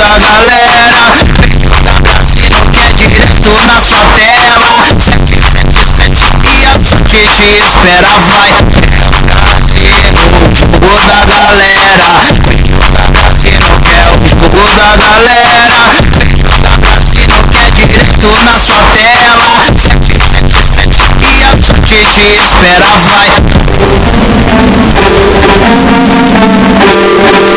da galera. Da Brasil que é direto na sua tela. 777 e a gente te espera, vai. O jogo da galera. Da Brasil que é o jogo da galera. Da Brasil que é direto na sua tela. 777 e a gente te espera, vai.